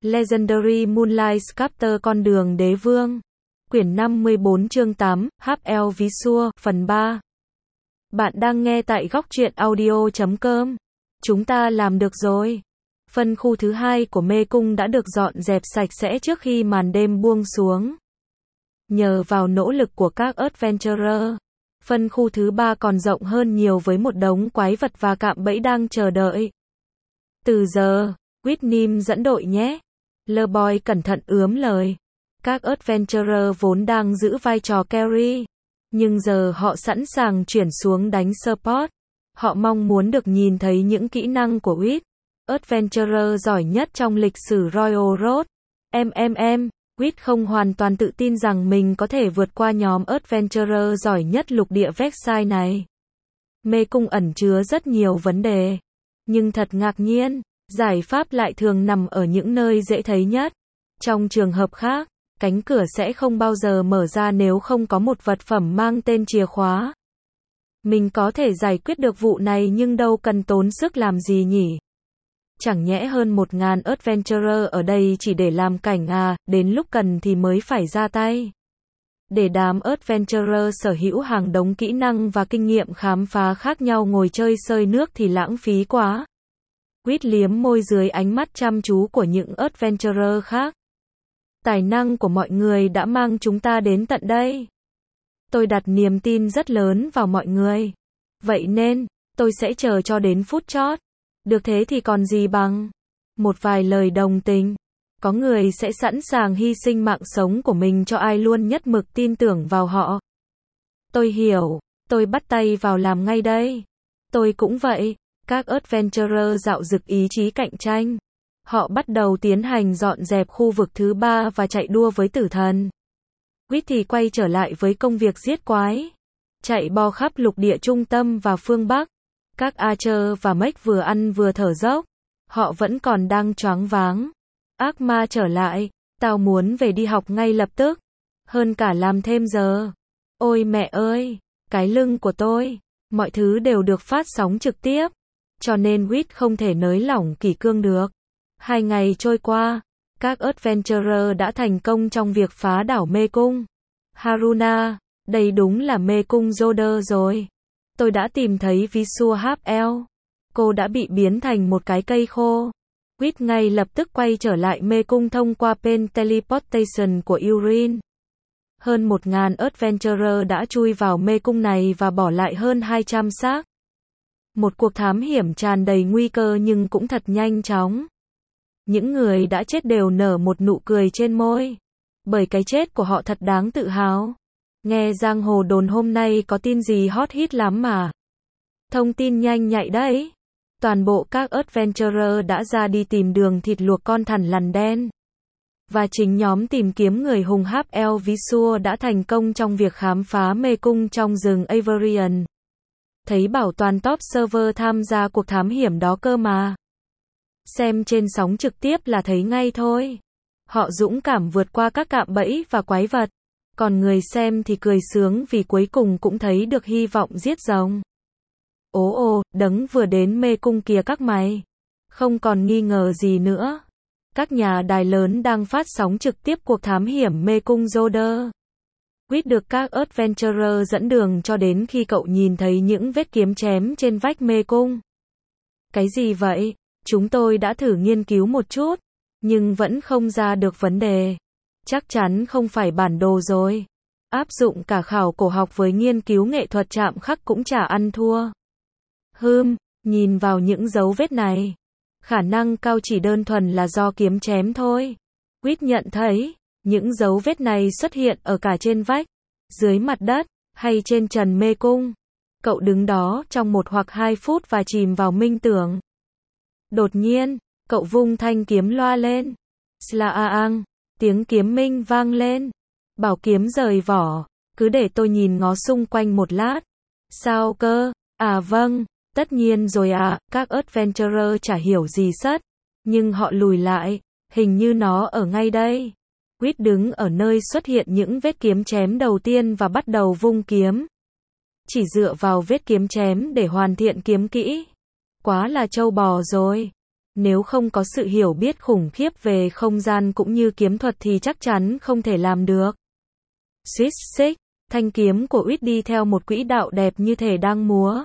Legendary Moonlight Sculptor Con đường đế vương. Quyển 54 chương 8, HL Visual, phần 3. Bạn đang nghe tại góc truyện audio.com. Chúng ta làm được rồi. Phân khu thứ hai của mê cung đã được dọn dẹp sạch sẽ trước khi màn đêm buông xuống. Nhờ vào nỗ lực của các adventurer, phân khu thứ ba còn rộng hơn nhiều với một đống quái vật và cạm bẫy đang chờ đợi. Từ giờ, Whitnim dẫn đội nhé. Leboy cẩn thận ướm lời. Các adventurer vốn đang giữ vai trò carry, nhưng giờ họ sẵn sàng chuyển xuống đánh support. Họ mong muốn được nhìn thấy những kỹ năng của Whit, adventurer giỏi nhất trong lịch sử Royal Road. Whit không hoàn toàn tự tin rằng mình có thể vượt qua nhóm adventurer giỏi nhất lục địa Vexai này. Mê cung ẩn chứa rất nhiều vấn đề, nhưng thật ngạc nhiên, giải pháp lại thường nằm ở những nơi dễ thấy nhất. Trong trường hợp khác, cánh cửa sẽ không bao giờ mở ra nếu không có một vật phẩm mang tên chìa khóa. Mình có thể giải quyết được vụ này nhưng đâu cần tốn sức làm gì nhỉ? Chẳng nhẽ hơn 1000 adventurer ở đây chỉ để làm cảnh à, đến lúc cần thì mới phải ra tay. Để đám adventurer sở hữu hàng đống kỹ năng và kinh nghiệm khám phá khác nhau ngồi chơi sơi nước thì lãng phí quá. Whit liếm môi dưới ánh mắt chăm chú của những adventurer khác. Tài năng của mọi người đã mang chúng ta đến tận đây. Tôi đặt niềm tin rất lớn vào mọi người. Vậy nên, tôi sẽ chờ cho đến phút chót. Được thế thì còn gì bằng một vài lời đồng tình. Có người sẽ sẵn sàng hy sinh mạng sống của mình cho ai luôn nhất mực tin tưởng vào họ. Tôi hiểu, tôi bắt tay vào làm ngay đây. Tôi cũng vậy. Các adventurer dạo dực ý chí cạnh tranh. Họ bắt đầu tiến hành dọn dẹp khu vực thứ 3 và chạy đua với tử thần. Whit thì quay trở lại với công việc giết quái. Chạy bo khắp lục địa trung tâm và phương Bắc. Các Archer và Mech vừa ăn vừa thở dốc. Họ vẫn còn đang choáng váng. Ác ma trở lại. Tao muốn về đi học ngay lập tức. Hơn cả làm thêm giờ. Ôi mẹ ơi, cái lưng của tôi. Mọi thứ đều được phát sóng trực tiếp. Cho nên Whit không thể nới lỏng kỷ cương được. 2 ngày trôi qua, các adventurer đã thành công trong việc phá đảo mê cung. Haruna, đây đúng là mê cung Zoder rồi. Tôi đã tìm thấy Visual HL. Cô đã bị biến thành một cái cây khô. Whit ngay lập tức quay trở lại mê cung thông qua pen teleportation của Urin. Hơn 1000 adventurer đã chui vào mê cung này và bỏ lại hơn 200 xác. Một cuộc thám hiểm tràn đầy nguy cơ nhưng cũng thật nhanh chóng. Những người đã chết đều nở một nụ cười trên môi. Bởi cái chết của họ thật đáng tự hào. Nghe giang hồ đồn hôm nay có tin gì hot hit lắm mà. Thông tin nhanh nhạy đấy. Toàn bộ các adventurer đã ra đi tìm đường thịt luộc con thằn lằn đen. Và chính nhóm tìm kiếm người hùng HL Visual đã thành công trong việc khám phá mê cung trong rừng Averion. Thấy bảo toàn top server tham gia cuộc thám hiểm đó cơ mà. Xem trên sóng trực tiếp là thấy ngay thôi. Họ dũng cảm vượt qua các cạm bẫy và quái vật. Còn người xem thì cười sướng vì cuối cùng cũng thấy được hy vọng giết rồng. Ồ, đấng vừa đến mê cung kìa các mày. Không còn nghi ngờ gì nữa. Các nhà đài lớn đang phát sóng trực tiếp cuộc thám hiểm mê cung Zoder. Whit được các adventurer dẫn đường cho đến khi cậu nhìn thấy những vết kiếm chém trên vách mê cung. Cái gì vậy? Chúng tôi đã thử nghiên cứu một chút, nhưng vẫn không ra được vấn đề. Chắc chắn không phải bản đồ rồi. Áp dụng cả khảo cổ học với nghiên cứu nghệ thuật chạm khắc cũng chả ăn thua. Nhìn vào những dấu vết này. Khả năng cao chỉ đơn thuần là do kiếm chém thôi. Whit nhận thấy, những dấu vết này xuất hiện ở cả trên vách, dưới mặt đất, hay trên trần mê cung. Cậu đứng đó trong 1 hoặc 2 phút và chìm vào minh tưởng. Đột nhiên, cậu vung thanh kiếm loa lên. Slaaang, tiếng kiếm minh vang lên. Bảo kiếm rời vỏ, cứ để tôi nhìn ngó xung quanh một lát. Sao cơ? À vâng, tất nhiên rồi ạ, các adventurer chả hiểu gì sất. Nhưng họ lùi lại, hình như nó ở ngay đây. Whit đứng ở nơi xuất hiện những vết kiếm chém đầu tiên và bắt đầu vung kiếm. Chỉ dựa vào vết kiếm chém để hoàn thiện kiếm kỹ. Quá là trâu bò rồi. Nếu không có sự hiểu biết khủng khiếp về không gian cũng như kiếm thuật thì chắc chắn không thể làm được. Switch Six, thanh kiếm của Wit đi theo một quỹ đạo đẹp như thể đang múa.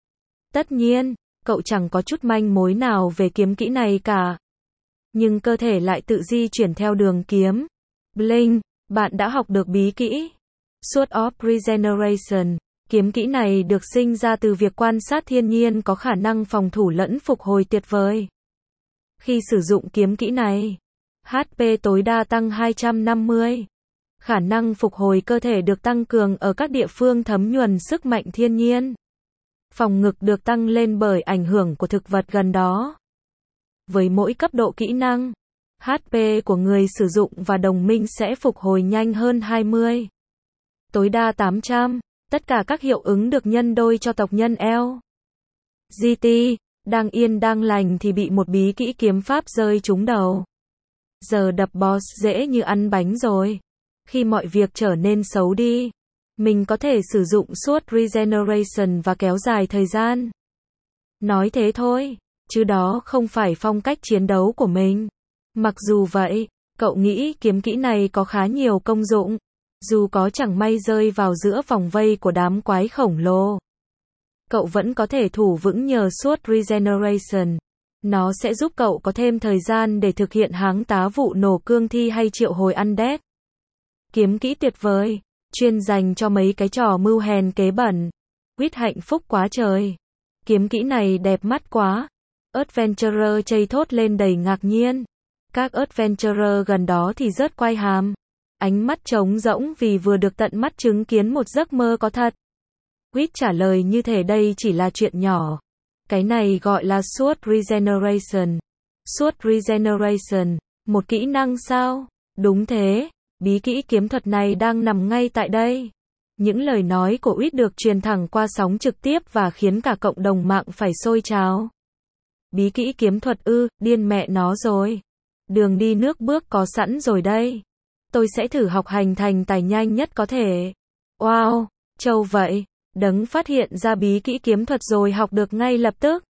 Tất nhiên, cậu chẳng có chút manh mối nào về kiếm kỹ này cả. Nhưng cơ thể lại tự di chuyển theo đường kiếm. Blink, bạn đã học được bí kỹ Sword of Regeneration. Kiếm kỹ này được sinh ra từ việc quan sát thiên nhiên có khả năng phòng thủ lẫn phục hồi tuyệt vời. Khi sử dụng kiếm kỹ này, HP tối đa tăng 250. Khả năng phục hồi cơ thể được tăng cường ở các địa phương thấm nhuần sức mạnh thiên nhiên. Phòng ngự được tăng lên bởi ảnh hưởng của thực vật gần đó. Với mỗi cấp độ kỹ năng, HP của người sử dụng và đồng minh sẽ phục hồi nhanh hơn 20. Tối đa 800. Tất cả các hiệu ứng được nhân đôi cho tộc nhân L. GT, đang yên đang lành thì bị một bí kỹ kiếm pháp rơi trúng đầu. Giờ đập boss dễ như ăn bánh rồi. Khi mọi việc trở nên xấu đi, mình có thể sử dụng suốt Regeneration và kéo dài thời gian. Nói thế thôi, chứ đó không phải phong cách chiến đấu của mình. Mặc dù vậy, cậu nghĩ kiếm kỹ này có khá nhiều công dụng. Dù có chẳng may rơi vào giữa vòng vây của đám quái khổng lồ, cậu vẫn có thể thủ vững nhờ suốt Regeneration. Nó sẽ giúp cậu có thêm thời gian để thực hiện háng tá vụ nổ cương thi hay triệu hồi undead. Kiếm kỹ tuyệt vời, chuyên dành cho mấy cái trò mưu hèn kế bẩn. Quýt hạnh phúc quá trời. Kiếm kỹ này đẹp mắt quá. Adventurer chây thốt lên đầy ngạc nhiên. Các Adventurer gần đó thì rớt quai hàm. Ánh mắt trống rỗng vì vừa được tận mắt chứng kiến một giấc mơ có thật. Quýt trả lời như thể đây chỉ là chuyện nhỏ. Cái này gọi là Sword Regeneration. Sword Regeneration, một kỹ năng sao? Đúng thế, bí kỹ kiếm thuật này đang nằm ngay tại đây. Những lời nói của Quýt được truyền thẳng qua sóng trực tiếp và khiến cả cộng đồng mạng phải sôi trào. Bí kỹ kiếm thuật ư, điên mẹ nó rồi. Đường đi nước bước có sẵn rồi đây. Tôi sẽ thử học hành thành tài nhanh nhất có thể. Wow, trâu vậy. Đấng phát hiện ra bí kỹ kiếm thuật rồi học được ngay lập tức.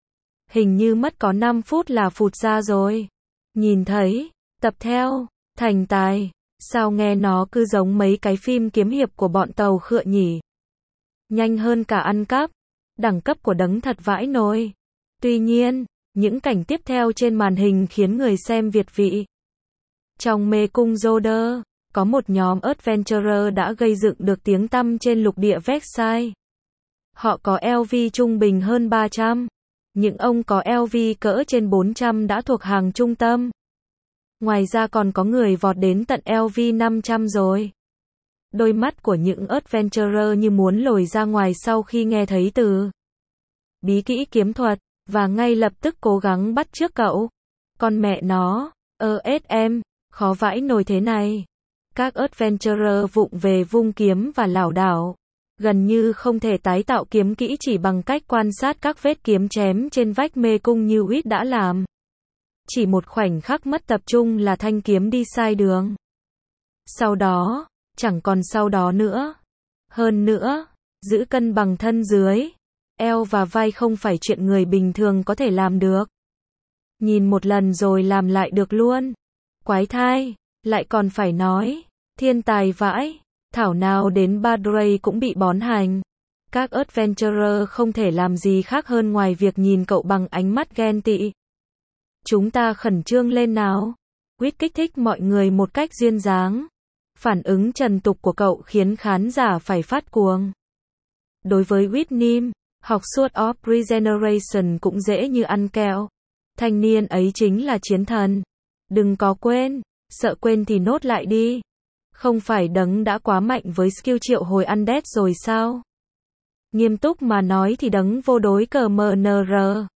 Hình như mất có 5 phút là phụt ra rồi. Nhìn thấy, tập theo, thành tài. Sao nghe nó cứ giống mấy cái phim kiếm hiệp của bọn tàu khựa nhỉ? Nhanh hơn cả ăn cắp. Đẳng cấp của đấng thật vãi nồi. Tuy nhiên, những cảnh tiếp theo trên màn hình khiến người xem việt vị. Trong mê cung Joder, có một nhóm Adventurer đã gây dựng được tiếng tăm trên lục địa Vexai. Họ có LV trung bình hơn 300. Những ông có LV cỡ trên 400 đã thuộc hàng trung tâm. Ngoài ra còn có người vọt đến tận LV 500 rồi. Đôi mắt của những Adventurer như muốn lồi ra ngoài sau khi nghe thấy từ bí kỹ kiếm thuật, và ngay lập tức cố gắng bắt chước cậu. Con mẹ nó, ESM, khó vãi nồi thế này. Các Adventurer vụng về vung kiếm và lảo đảo. Gần như không thể tái tạo kiếm kỹ chỉ bằng cách quan sát các vết kiếm chém trên vách mê cung như Quýt đã làm. Chỉ một khoảnh khắc mất tập trung là thanh kiếm đi sai đường. Sau đó, chẳng còn sau đó nữa. Hơn nữa, giữ cân bằng thân dưới, eo và vai không phải chuyện người bình thường có thể làm được. Nhìn một lần rồi làm lại được luôn. Quái thai, lại còn phải nói, thiên tài vãi, thảo nào đến Badray cũng bị bón hành. Các Adventurer không thể làm gì khác hơn ngoài việc nhìn cậu bằng ánh mắt ghen tị. Chúng ta khẩn trương lên nào. Quýt kích thích mọi người một cách duyên dáng. Phản ứng trần tục của cậu khiến khán giả phải phát cuồng. Đối với Whitney, học Sword of Regeneration cũng dễ như ăn kẹo. Thanh niên ấy chính là chiến thần. Đừng có quên, sợ quên thì nốt lại đi. Không phải đấng đã quá mạnh với skill triệu hồi undead rồi sao? Nghiêm túc mà nói thì đấng vô đối cờ MNR.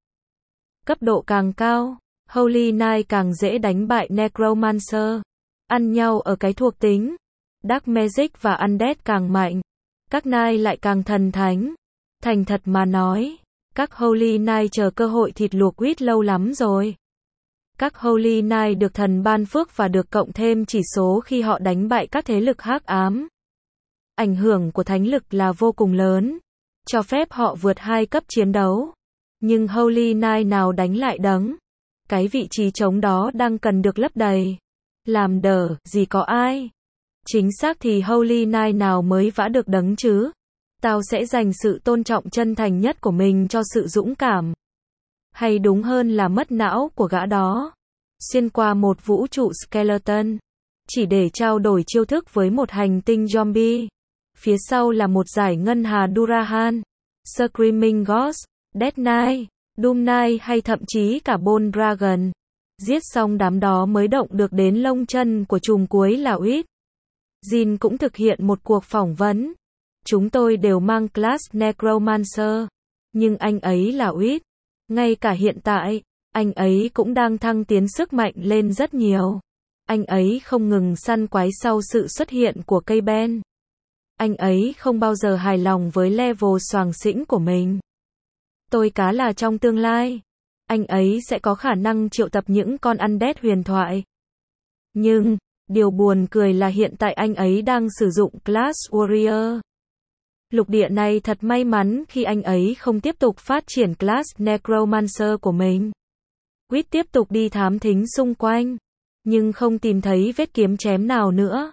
Cấp độ càng cao, Holy Knight càng dễ đánh bại Necromancer. Ăn nhau ở cái thuộc tính. Dark Magic và Undead càng mạnh. Các Knight lại càng thần thánh. Thành thật mà nói, các Holy Knight chờ cơ hội thịt luộc Quýt lâu lắm rồi. Các Holy Knight được thần ban phước và được cộng thêm chỉ số khi họ đánh bại các thế lực hắc ám. Ảnh hưởng của thánh lực là vô cùng lớn, cho phép họ vượt 2 cấp chiến đấu. Nhưng Holy Knight nào đánh lại đấng Cái vị trí trống đó đang cần được lấp đầy. Làm đờ, gì có ai. Chính xác thì Holy Knight nào mới vã được đấng chứ. Tao sẽ dành sự tôn trọng chân thành nhất của mình cho sự dũng cảm. Hay đúng hơn là mất não của gã đó. Xuyên qua một vũ trụ skeleton. Chỉ để trao đổi chiêu thức với một hành tinh zombie. Phía sau là một giải ngân hà Durahan. Screaming Ghost, Death Knight, Doom Knight hay thậm chí cả Bone Dragon. Giết xong đám đó mới động được đến lông chân của trùm cuối là Wit. Jin cũng thực hiện một cuộc phỏng vấn. Chúng tôi đều mang class Necromancer. Nhưng anh ấy là Wit. Ngay cả hiện tại, anh ấy cũng đang thăng tiến sức mạnh lên rất nhiều. Anh ấy không ngừng săn quái sau sự xuất hiện của cây ben. Anh ấy không bao giờ hài lòng với level xoàng xĩnh của mình. Tôi cá là trong tương lai, anh ấy sẽ có khả năng triệu tập những con undead huyền thoại. Nhưng, điều buồn cười là hiện tại anh ấy đang sử dụng Class Warrior. Lục địa này thật may mắn khi anh ấy không tiếp tục phát triển Class Necromancer của mình. Wit tiếp tục đi thám thính xung quanh, nhưng không tìm thấy vết kiếm chém nào nữa.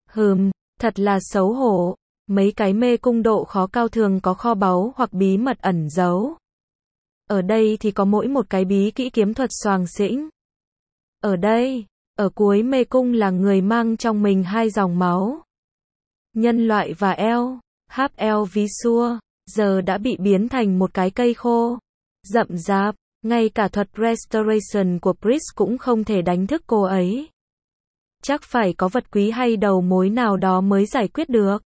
Thật là xấu hổ. Mấy cái mê cung độ khó cao thường có kho báu hoặc bí mật ẩn giấu. Ở đây thì có mỗi một cái bí kỹ kiếm thuật xoàng xĩnh. Ở đây, ở cuối mê cung là người mang trong mình hai dòng máu. Nhân loại và eo, Half-Elf Visua, giờ đã bị biến thành một cái cây khô. Rậm rạp, ngay cả thuật Restoration của Priest cũng không thể đánh thức cô ấy. Chắc phải có vật quý hay đầu mối nào đó mới giải quyết được.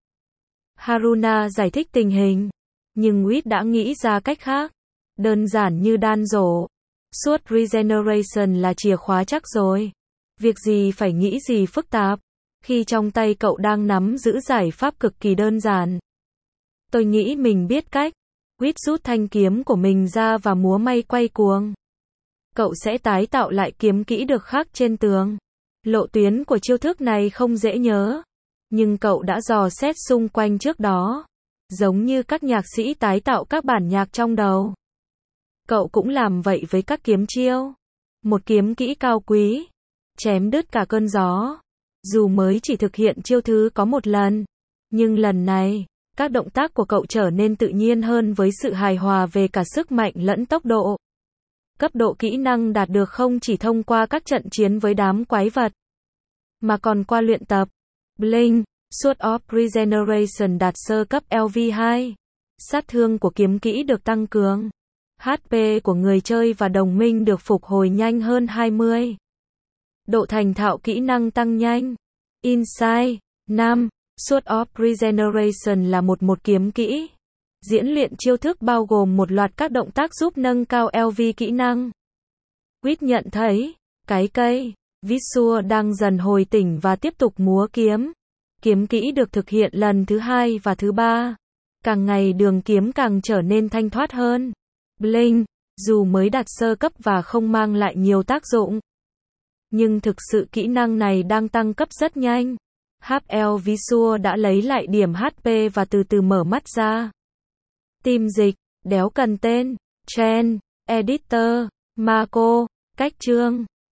Haruna giải thích tình hình. Nhưng Wit đã nghĩ ra cách khác. Đơn giản như đan rổ. Suốt Regeneration là chìa khóa chắc rồi. Việc gì phải nghĩ gì phức tạp. Khi trong tay cậu đang nắm giữ giải pháp cực kỳ đơn giản. Tôi nghĩ mình biết cách. Wit rút thanh kiếm của mình ra và múa may quay cuồng. Cậu sẽ tái tạo lại kiếm kỹ được khắc trên tường. Lộ tuyến của chiêu thức này không dễ nhớ. Nhưng cậu đã dò xét xung quanh trước đó. Giống như các nhạc sĩ tái tạo các bản nhạc trong đầu. Cậu cũng làm vậy với các kiếm chiêu. Một kiếm kỹ cao quý. Chém đứt cả cơn gió. Dù mới chỉ thực hiện chiêu thứ có một lần. Nhưng lần này, các động tác của cậu trở nên tự nhiên hơn với sự hài hòa về cả sức mạnh lẫn tốc độ. Cấp độ kỹ năng đạt được không chỉ thông qua các trận chiến với đám quái vật, mà còn qua luyện tập. Blink, Sword of Regeneration đạt sơ cấp LV2. Sát thương của kiếm kỹ được tăng cường. HP của người chơi và đồng minh được phục hồi nhanh hơn 20. Độ thành thạo kỹ năng tăng nhanh. Insight 5. Sword of Regeneration là một kiếm kỹ. Diễn luyện chiêu thức bao gồm một loạt các động tác giúp nâng cao LV kỹ năng. Wit nhận thấy, cái cây Visua đang dần hồi tỉnh và tiếp tục múa kiếm. Kiếm kỹ được thực hiện lần thứ 2 và thứ 3. Càng ngày đường kiếm càng trở nên thanh thoát hơn. Blink, dù mới đạt sơ cấp và không mang lại nhiều tác dụng, nhưng thực sự kỹ năng này đang tăng cấp rất nhanh. Half-Elf Visua đã lấy lại điểm HP và từ từ mở mắt ra. Tìm dịch, đéo cần tên, Trend, Editor, Marco, cách chương.